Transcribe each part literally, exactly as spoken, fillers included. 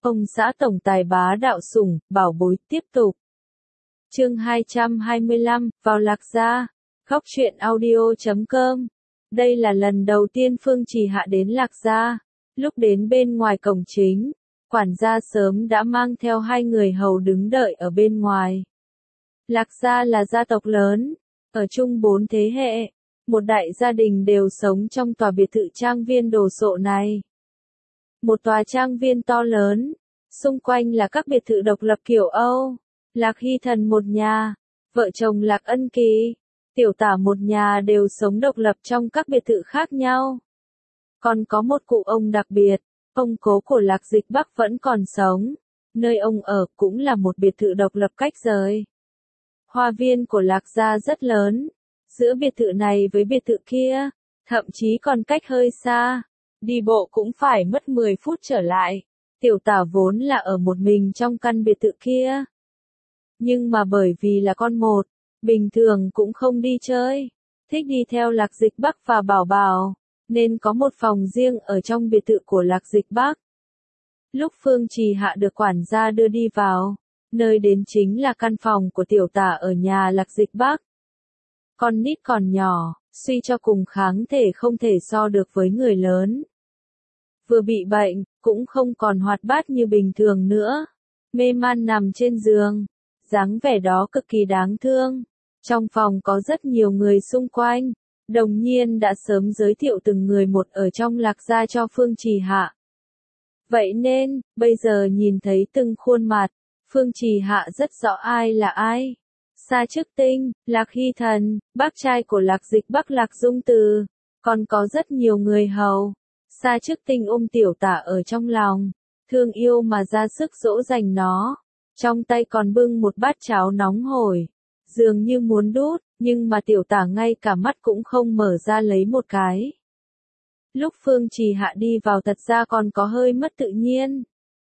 Ông xã tổng tài bá đạo sủng, bảo bối tiếp tục. Chương hai trăm hai mươi lăm, vào Lạc Gia. Góc truyện audio chấm com. Đây là lần đầu tiên Phương Trì Hạ đến Lạc Gia. Lúc đến bên ngoài cổng chính, quản gia sớm đã mang theo hai người hầu đứng đợi ở bên ngoài. Lạc Gia là gia tộc lớn, ở chung bốn thế hệ, một đại gia đình đều sống trong tòa biệt thự trang viên đồ sộ này. Một tòa trang viên to lớn, xung quanh là các biệt thự độc lập kiểu Âu. Lạc Hy Thần một nhà, vợ chồng Lạc Ân Kỳ, Tiểu Tả một nhà đều sống độc lập trong các biệt thự khác nhau. Còn có một cụ ông đặc biệt, ông cố của Lạc Dịch Bắc vẫn còn sống, nơi ông ở cũng là một biệt thự độc lập cách rời. Hoa viên của Lạc Gia rất lớn, giữa biệt thự này với biệt thự kia, thậm chí còn cách hơi xa, đi bộ cũng phải mất mười phút trở lại. Tiểu Tả vốn là ở một mình trong căn biệt thự kia. Nhưng mà bởi vì là con một, bình thường cũng không đi chơi, thích đi theo Lạc Dịch Bắc và Bảo Bảo, nên có một phòng riêng ở trong biệt thự của Lạc Dịch Bắc. Lúc Phương Trì Hạ được quản gia đưa đi vào, nơi đến chính là căn phòng của Tiểu Tả ở nhà Lạc Dịch Bắc. Con nít còn nhỏ, suy cho cùng kháng thể không thể so được với người lớn. Vừa bị bệnh, cũng không còn hoạt bát như bình thường nữa, mê man nằm trên giường, dáng vẻ đó cực kỳ đáng thương. Trong phòng có rất nhiều người xung quanh, Đồng Nhiên đã sớm giới thiệu từng người một ở trong Lạc Gia cho Phương Trì Hạ. Vậy nên, bây giờ nhìn thấy từng khuôn mặt, Phương Trì Hạ rất rõ ai là ai. Sa Chức Tinh, Lạc Hy Thần, bác trai của Lạc Dịch Bắc Lạc Dung Từ, còn có rất nhiều người hầu. Sa Chức Tinh ôm Tiểu Tả ở trong lòng, thương yêu mà ra sức dỗ dành nó, trong tay còn bưng một bát cháo nóng hổi, dường như muốn đút, nhưng mà Tiểu Tả ngay cả mắt cũng không mở ra lấy một cái. Lúc Phương Trì Hạ đi vào thật ra còn có hơi mất tự nhiên.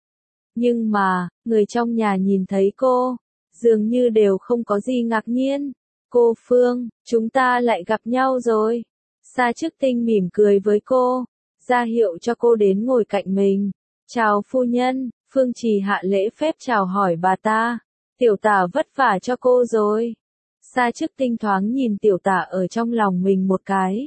Nhưng mà, người trong nhà nhìn thấy cô, dường như đều không có gì ngạc nhiên. Cô Phương, chúng ta lại gặp nhau rồi. Sa Chức Tinh mỉm cười với cô, ra hiệu cho cô đến ngồi cạnh mình. Chào phu nhân. Phương Trì Hạ lễ phép chào hỏi bà ta. Tiểu Tả vất vả cho cô rồi. Sa Chức Tinh thoáng nhìn Tiểu Tả ở trong lòng mình một cái,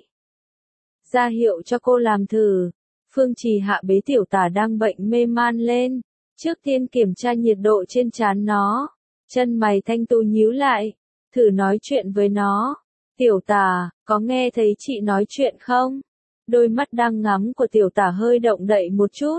ra hiệu cho cô làm thử. Phương Trì Hạ bế Tiểu Tả đang bệnh mê man lên, trước tiên kiểm tra nhiệt độ trên trán nó, chân mày thanh tú nhíu lại, thử nói chuyện với nó. Tiểu Tả, có nghe thấy chị nói chuyện không? Đôi mắt đang ngắm của Tiểu Tả hơi động đậy một chút,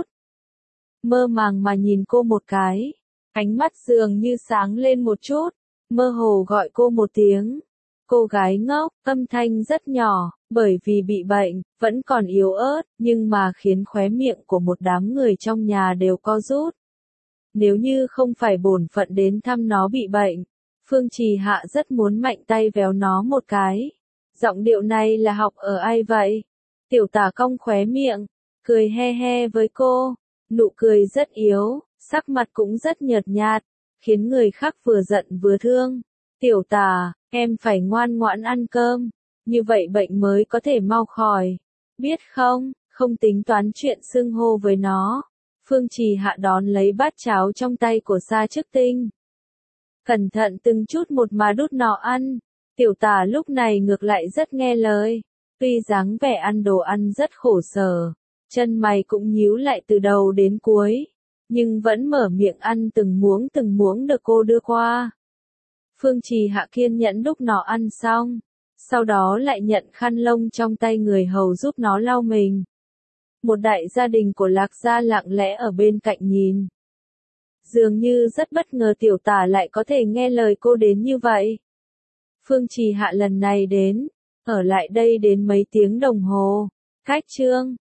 mơ màng mà nhìn cô một cái, ánh mắt dường như sáng lên một chút, mơ hồ gọi cô một tiếng. Cô gái ngốc, âm thanh rất nhỏ, bởi vì bị bệnh, vẫn còn yếu ớt, nhưng mà khiến khóe miệng của một đám người trong nhà đều co rút. Nếu như không phải bổn phận đến thăm nó bị bệnh, Phương Trì Hạ rất muốn mạnh tay véo nó một cái. Giọng điệu này là học ở ai vậy? Tiểu Tả cong khóe miệng, cười he he với cô, nụ cười rất yếu, sắc mặt cũng rất nhợt nhạt, khiến người khác vừa giận vừa thương. Tiểu Tả, em phải ngoan ngoãn ăn cơm, như vậy bệnh mới có thể mau khỏi, biết không? Không tính toán chuyện xưng hô với nó. Phương Trì Hạ đón lấy bát cháo trong tay của Sa Chức Tinh, cẩn thận từng chút một mà đút nó ăn. Tiểu Tả lúc này ngược lại rất nghe lời, tuy dáng vẻ ăn đồ ăn rất khổ sở, chân mày cũng nhíu lại từ đầu đến cuối, nhưng vẫn mở miệng ăn từng muỗng từng muỗng được cô đưa qua. Phương Trì Hạ kiên nhẫn đút nó ăn xong, sau đó lại nhận khăn lông trong tay người hầu giúp nó lau mình. Một đại gia đình của Lạc Gia lặng lẽ ở bên cạnh nhìn, dường như rất bất ngờ Tiểu Tả lại có thể nghe lời cô đến như vậy. Phương Trì Hạ lần này đến, ở lại đây đến mấy tiếng đồng hồ. Cách trương,